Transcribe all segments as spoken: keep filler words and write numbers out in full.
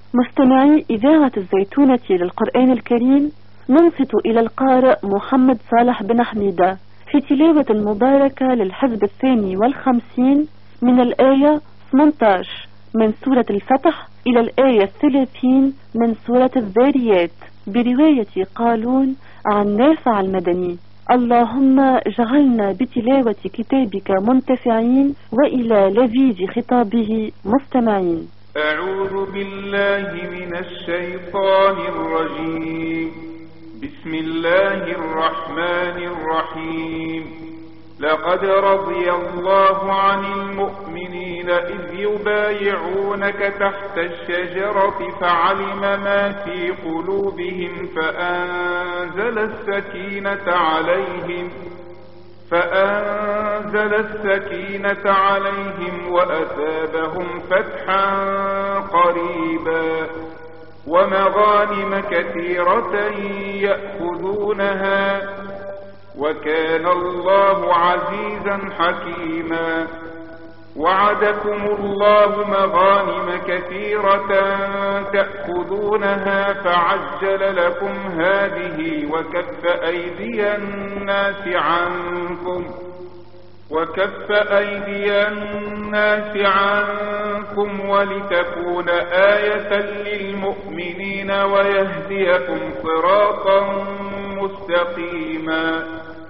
مستمعي إذاعة الزيتونة للقرآن الكريم، ننصت إلى القارئ محمد صالح بن حميدة في تلاوة المباركة للحزب الثاني والخمسين من الآية ثمانية عشر من سورة الفتح إلى الآية الثلاثين من سورة الذاريات برواية قالون عن نافع المدني. اللهم اجعلنا بتلاوة كتابك منتفعين وإلى لذيذ خطابه مستمعين. أعوذ بالله من الشيطان الرجيم. بسم الله الرحمن الرحيم. لقد رضي الله عن المؤمنين إذ يبايعونك تحت الشجرة فعلم ما في قلوبهم فأنزل السكينة عليهم فأنزل السكينة عليهم وأثابهم فتحا قريبا ومغانم كثيرة يأخذونها وكان الله عزيزا حكيما. وعدكم الله مغانم كثيرة تأخذونها فعجل لكم هذه وكف أيدي الناس عنكم وكف أيدي الناس عنكم ولتكون آية للمؤمنين ويهديكم صراطا مستقيما.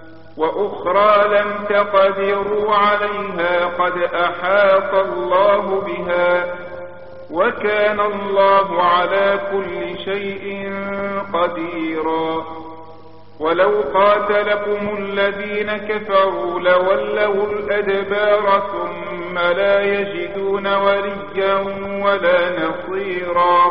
وأخرى لم تقدروا عليها قد أحاط الله بها وكان الله على كل شيء قديرا. ولو قاتلكم الذين كفروا لولوا الأدبار ثم لا يجدون وليا ولا نصيرا.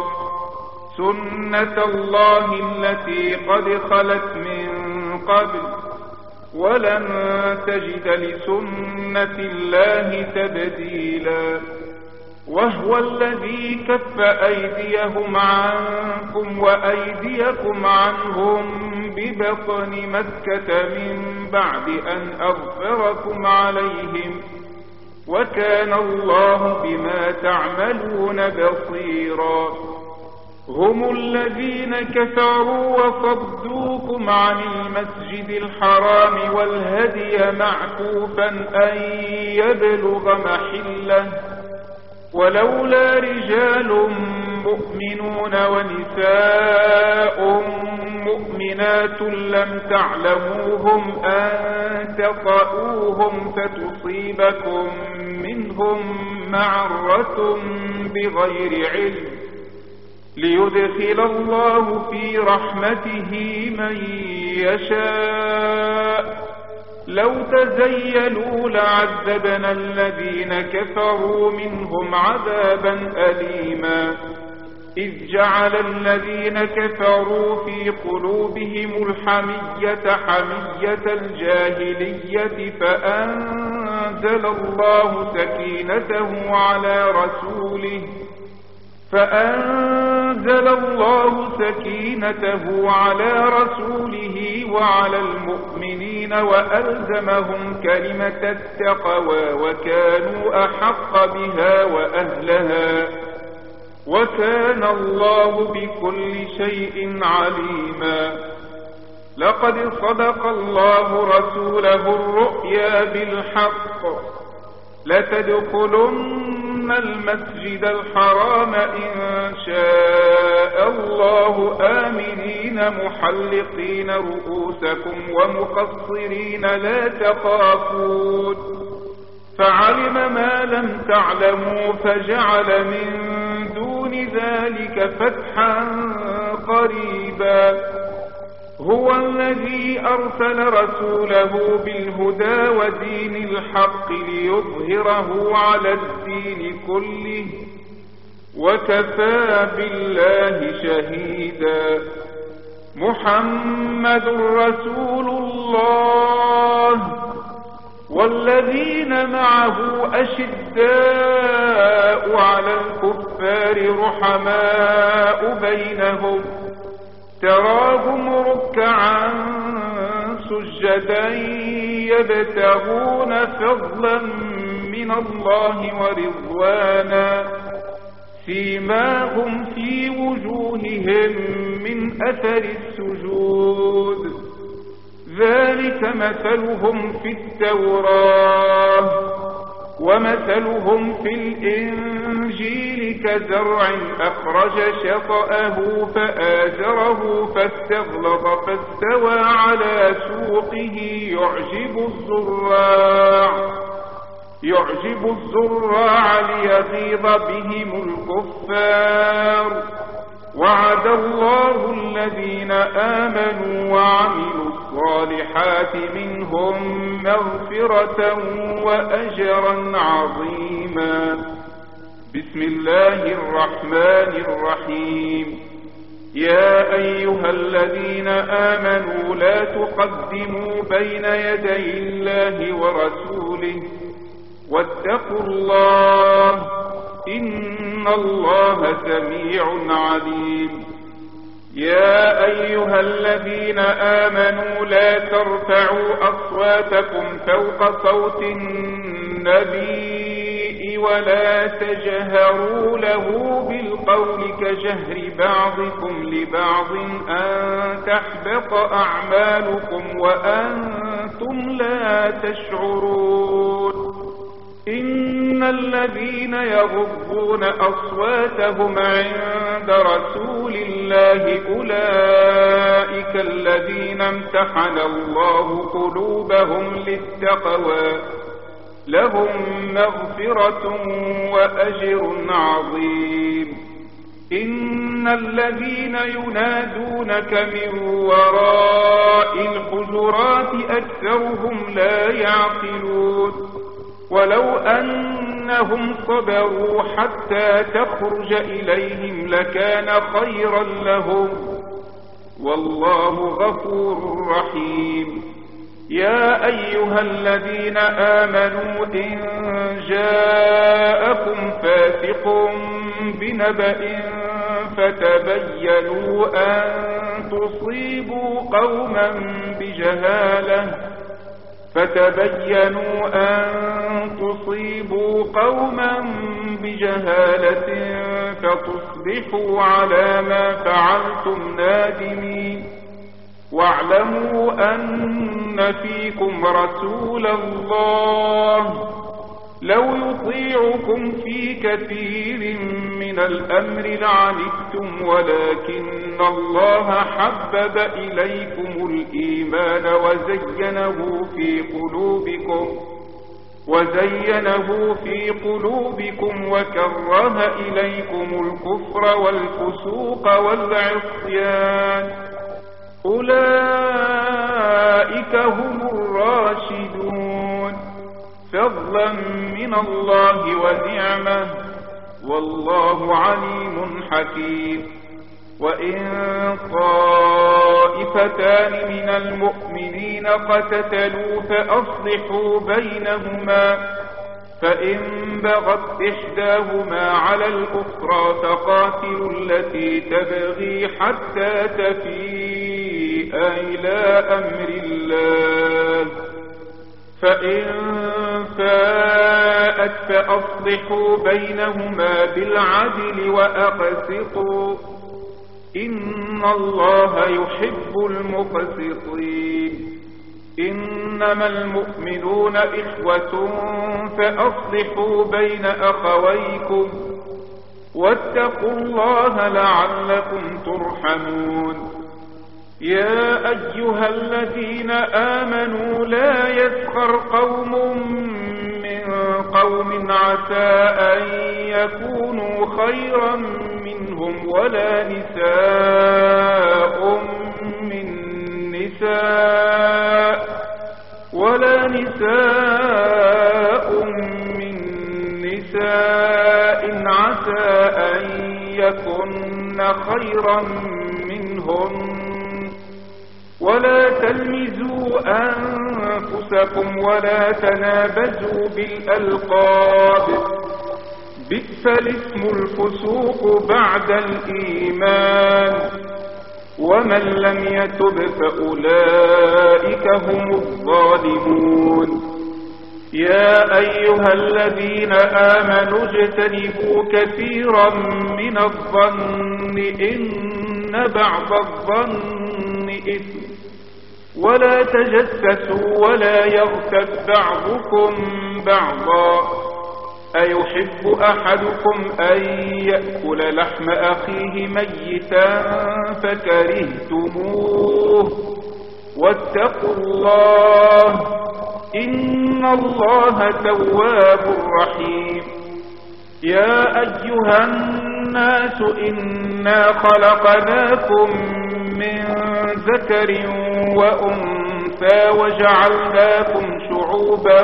سنة الله التي قد خلت من قبل ولن تجد لسنة الله تبديلا. وهو الذي كف أيديهم عنكم وأيديكم عنهم ببطن مكة من بعد أن أغفركم عليهم وكان الله بما تعملون بصيرا. هم الذين كفروا وصدوكم عن المسجد الحرام والهدي معكوفا أن يبلغ محله ولولا رجال مؤمنون ونساء مؤمنات لم تعلموهم أن تطؤوهم فتصيبكم منهم معرة بغير علم ليدخل الله في رحمته من يشاء. لو تزيلوا لعذبنا الذين كفروا منهم عذابا أليما. إذ جعل الذين كفروا في قلوبهم الحمية حمية الجاهلية فأنزل الله سكينته على رسوله فأنزل الله سكينته على رسوله وعلى المؤمنين وألزمهم كلمة التقوى وكانوا أحق بها وأهلها وكان الله بكل شيء عليما. لقد صدق الله رسوله الرؤيا بالحق لتدخلن المسجد الحرام إن شاء الله آمنين محلقين رؤوسكم ومقصرين لا تخافون فعلم ما لم تعلموا فجعل من دون ذلك فتحا قريبا. هو الذي أرسل رسوله بالهدى ودين الحق ليظهره على الدين كله وكفى بالله شهيدا. محمد رسول الله والذين معه أشداء على الكفار رحماء بينهم تراهم ركعا سجدا يبتغون فضلا من الله ورضوانا سيماهم في وجوههم من أثر السجود ذلك مثلهم في التوراة ومثلهم في الإنجيل كزرع أخرج شطأه فآزره فاستغلظ فاستوى على سوقه يعجب الزراع يعجب الزراع ليغيظ بهم الكفار وعد الله الذين آمنوا وعملوا الصالحات منهم مغفرة وأجرا عظيما. بسم الله الرحمن الرحيم. يا أيها الذين آمنوا لا تقدموا بين يدي الله ورسوله واتقوا الله إن الله سميع عليم. يا أيها الذين آمنوا لا ترفعوا أصواتكم فوق صوت النبي ولا تجهروا له بالقول كجهر بعضكم لبعض أن تحبط أعمالكم وأنتم لا تشعرون. إن الذين يغضون أصواتهم عند رسول الله أولئك الذين امتحن الله قلوبهم للتقوى لهم مغفرة وأجر عظيم. إن الذين ينادونك من وراء الحجرات أكثرهم لا يعقلون. ولو أنهم صبروا حتى تخرج إليهم لكان خيرا لهم والله غفور رحيم. يا أيها الذين آمنوا إن جاءكم فاسق بنبأ فتبينوا أن تصيبوا قوما بجهالة فتبينوا أن تصيبوا قوما بجهالة فتصبحوا على ما فعلتم نادمين. واعلموا أن فيكم رسول الله لو يطيعكم في كثير من الأمر لعنتم ولكن الله حبب إليكم الإيمان وزينه في قلوبكم وزينه في قلوبكم وكره إليكم الكفر والفسوق والعصيان أولئك هم الراشدون فضلا من الله ونعمة والله عليم حكيم. وإن طائفتان من المؤمنين اقتتلوا فأصلحوا بينهما فإن بغت إحداهما على الأخرى فقاتلوا التي تبغي حتى تفيء إلى أمر الله فإن فاءت فأصلحوا بينهما بالعدل وأقسطوا إن الله يحب المقسطين. إنما المؤمنون إخوة فأصلحوا بين أخويكم واتقوا الله لعلكم ترحمون. يا أيها الذين آمنوا لا يسخر قوم من قوم عسى أن يكونوا خيرا منهم ولا نساء من نساء ولا نساء من نساء عسى أن يكن خيرا منهم ولا تلمزوا أنفسكم ولا تنابزوا بالألقاب بئس الاسم الفسوق بعد الإيمان ومن لم يتب فأولئك هم الظالمون. يا أيها الذين آمنوا اجتنبوا كثيرا من الظن إن بعض الظن إثم ولا تجسسوا ولا يغتب بعضكم بعضا أيحب أحدكم أن يأكل لحم أخيه ميتا فكرهتموه واتقوا الله إن الله تواب رحيم. يا أيها الناس إنا خلقناكم من ذكر وأنثى وجعلناكم شعوبا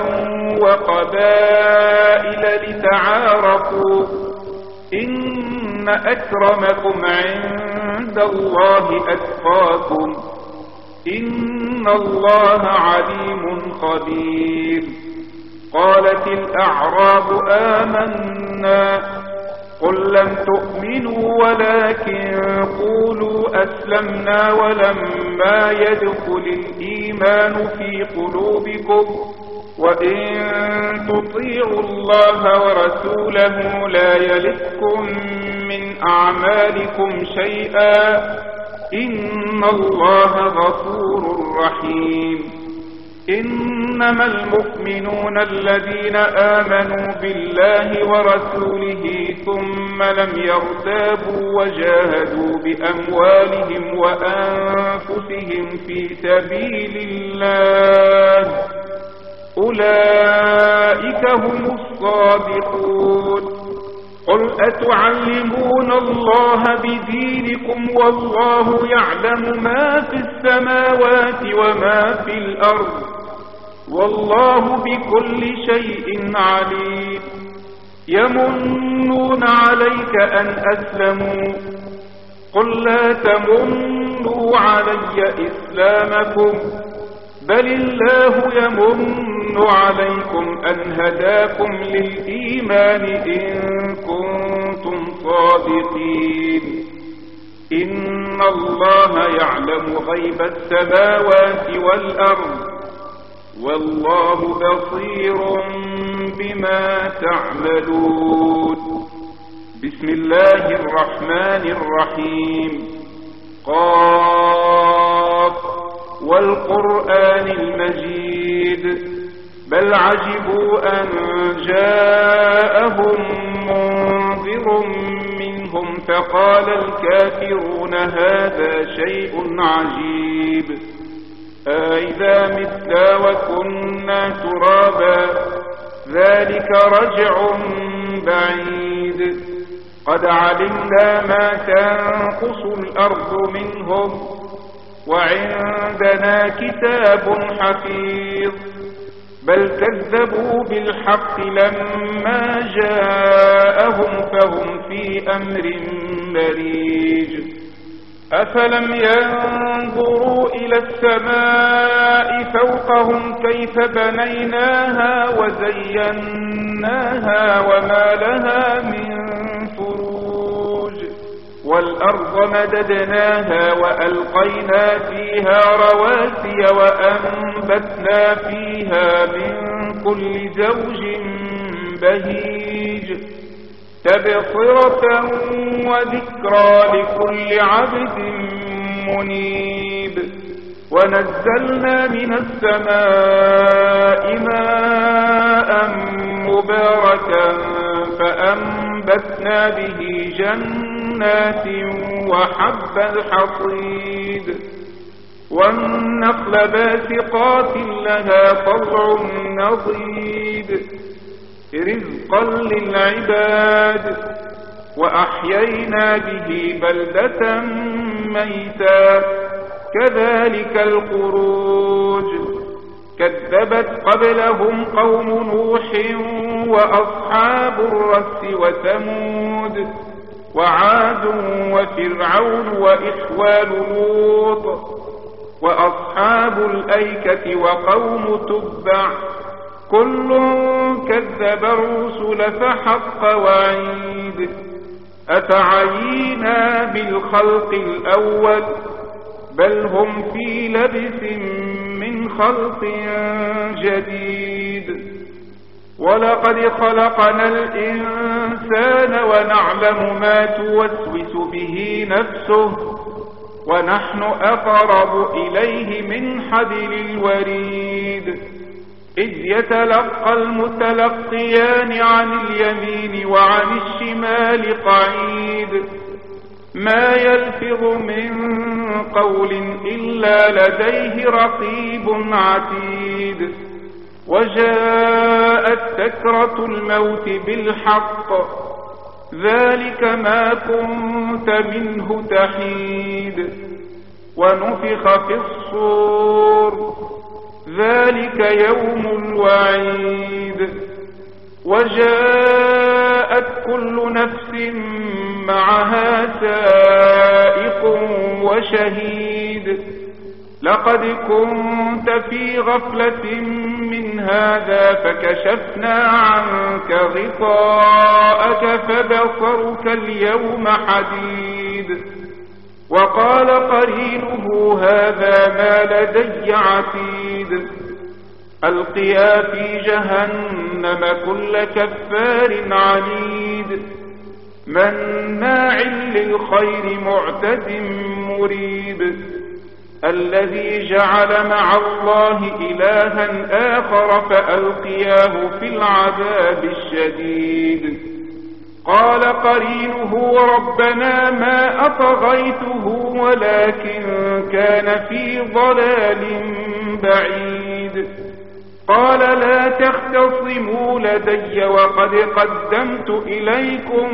وقبائل لتعارفوا إن أكرمكم عند الله أتقاكم إن الله عليم خبير. قالت الأعراب آمنا قل لم تؤمنوا ولكن قولوا أسلمنا ولما يدخل الإيمان في قلوبكم وإن تطيعوا الله ورسوله لا يلتكم من أعمالكم شيئا إن الله غفور رحيم. إنما المؤمنون الذين آمنوا بالله ورسوله ثم لم يرتابوا وجاهدوا بأموالهم وأنفسهم في سبيل الله أولئك هم الصادقون. قل أتعلمون الله بدينكم والله يعلم ما في السماوات وما في الأرض والله بكل شيء عليم. يمنون عليك أن أسلموا قل لا تمنوا علي إسلامكم بل الله يمن عليكم أن هداكم للإيمان إن كنتم صادقين. إن الله يعلم غيب السماوات والأرض والله بصير بما تعملون. بسم الله الرحمن الرحيم. قاف والقرآن المجيد بل عجبوا أن جاءهم منذر منهم فقال الكافرون هذا شيء عجيب أإذا متنا وكنا ترابا ذلك رجع بعيد قد علمنا ما تنقص الأرض منهم وعندنا كتاب حفيظ بل كذبوا بالحق لما جاءهم فهم في أمر مريج. أفلم ينظروا إلى السماء فوقهم كيف بنيناها وزيناها وما لها من فروج والأرض مددناها وألقينا فيها رواسي وأنبتنا فيها من كل زوج بهيج تبصرة وذكرى لكل عبد منيب. ونزلنا من السماء ماء مباركا فأنبتنا به جنات وحب الحصيد والنخل باسقات لها طلع نضيد رزقا للعباد وأحيينا به بلدة ميتا كذلك الخروج. كذبت قبلهم قوم نوح وأصحاب الرس وثمود وعاد وفرعون وإخوان لوط وأصحاب الأيكة وقوم تبع كل كذب الرسل فحق وعيد. أفعينا بالخلق الأول بل هم في لبس من خلق جديد. ولقد خلقنا الإنسان ونعلم ما توسوس به نفسه ونحن أقرب إليه من حبل الوريد إذ يتلقى المتلقيان عن اليمين وعن الشمال قعيد ما يلفظ من قول إلا لديه رقيب عتيد وجاءت سكرة الموت بالحق ذلك ما كنت منه تحيد ونفخ في الصور ذلك يوم الوعيد وجاءت كل نفس معها سائق وشهيد لقد كنت في غفلة من هذا فكشفنا عنك غطاءك فبصرك اليوم حديد وقال قرينه هذا ما لدي عتيد ألقيا في جهنم كل كفار عنيد مناع للخير معتد مريب الذي جعل مع الله إلها آخر فألقياه في العذاب الشديد قال قرينه ربنا ما أطغيته ولكن كان في ضلال بعيد قال لا تختصموا لدي وقد قدمت إليكم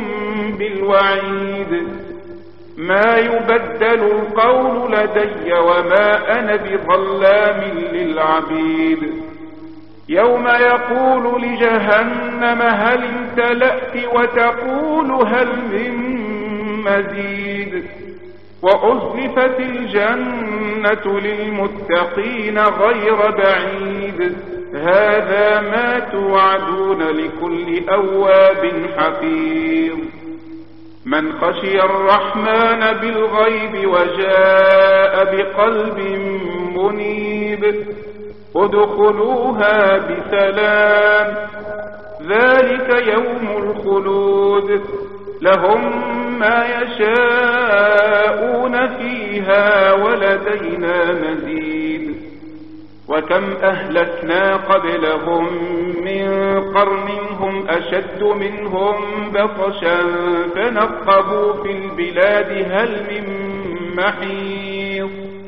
بالوعيد ما يبدل القول لدي وما أنا بظلام للعبيد يوم يقول لجهنم هل امتلأت وتقول هل من مزيد وأزلفت الجنة للمتقين غير بعيد هذا ما توعدون لكل أواب حفيظ من خشي الرحمن بالغيب وجاء بقلب منيب ادخلوها بسلام ذلك يوم الخلود لهم ما يشاءون فيها ولدينا مزيد وكم أهلكنا قبلهم من قرن هم أشد منهم بطشا فنقبوا في البلاد هل من محيص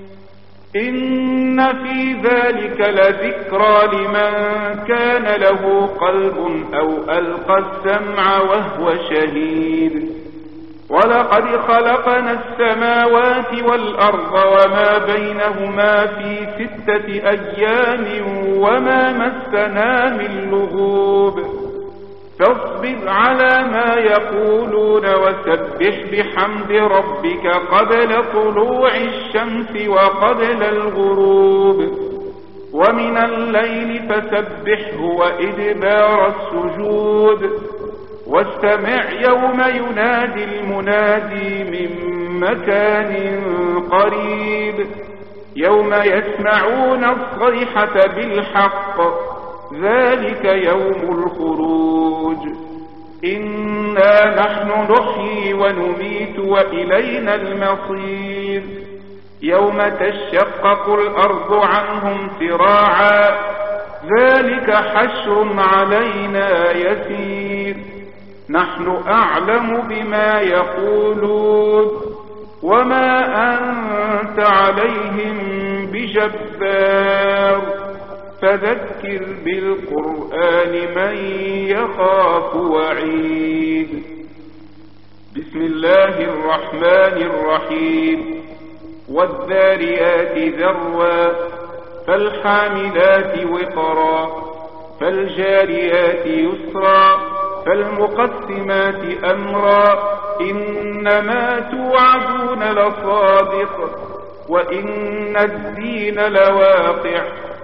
إن في ذلك لذكرى لمن كان له قلب أو ألقى السمع وهو شهيد ولقد خلقنا السماوات والأرض وما بينهما في ستة أيام وما مسنا من لغوب فاصبر على ما يقولون وسبح بحمد ربك قبل طلوع الشمس وقبل الغروب ومن الليل فسبحه وإدبار السجود واستمع يوم ينادي المنادي من مكان قريب يوم يسمعون الصيحة بالحق ذلك يوم الخروج إنا نحن نحيي ونميت وإلينا المصير يوم تشقق الأرض عنهم سراعا ذلك حشر علينا يسير نحن أعلم بما يقولون وما أنت عليهم بجبار فذكر بالقرآن من يخاف وعيد بسم الله الرحمن الرحيم والذاريات ذروا فالحاملات وقرا فالجاريات يسرا فالمقسمات أمرا إنما توعدون لصادق وإن الدين لواقع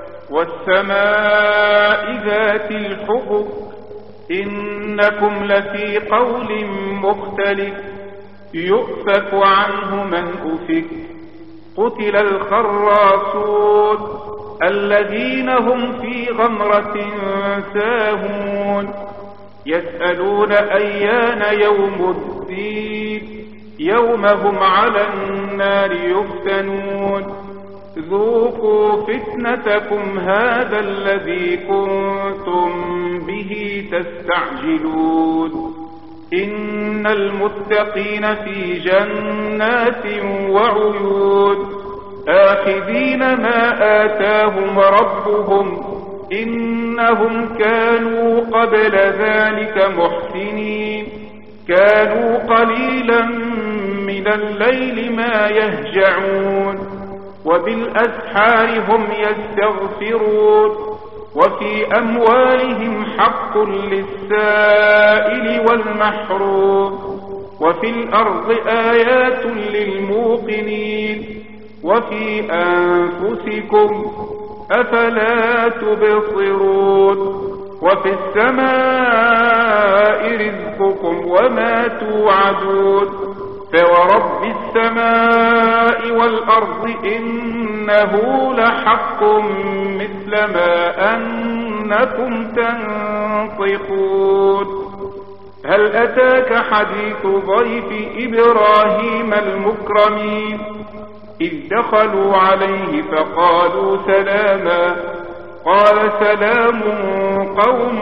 والسماء ذات الحبك إنكم لفي قول مختلف يؤفك عنه من أفك قتل الخراصون الذين هم في غمرة ساهون يسألون أيان يوم الدين يوم هم على النار يفتنون ذوقوا فتنتكم هذا الذي كنتم به تستعجلون إن المتقين في جنات وعيون آخذين ما آتاهم ربهم إنهم كانوا قبل ذلك محسنين كانوا قليلا من الليل ما يهجعون وبالأسحار هم يستغفرون وفي أموالهم حق للسائل والمحروم وفي الأرض آيات للموقنين وفي أنفسكم أفلا تبصرون وفي السماء رزقكم وما توعدون فورب السماء والأرض إنه لحق مثل ما أنكم تنطقون هل أتاك حديث ضيف إبراهيم المكرمين إذ دخلوا عليه فقالوا سلاما قال سلام قوم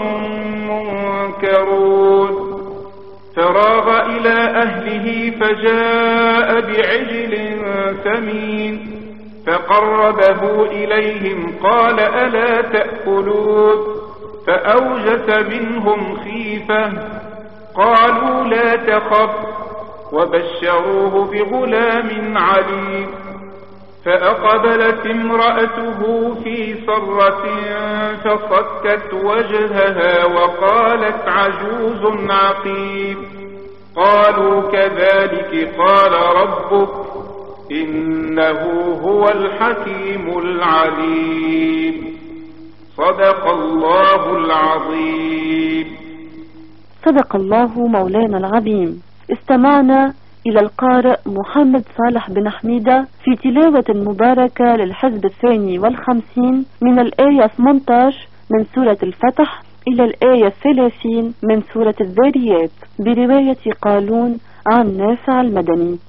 منكرون فراغ إلى أهله فجاء بعجل ثمين فقربه إليهم قال ألا تأكلون فأوجس منهم خيفة قالوا لا تخف وبشروه بغلام عليم فأقبلت امرأته في صرة فصكت وجهها وقالت عجوز عقيم قالوا كذلك قال ربك إنه هو الحكيم العليم صدق الله العظيم. صدق الله مولانا العظيم. استمعنا إلى القارئ محمد صالح بن حميدة في تلاوة مباركة للحزب الثاني والخمسين من الآية ثمانية عشر من سورة الفتح إلى الآية ثلاثين من سورة الذاريات برواية قالون عن نافع المدني.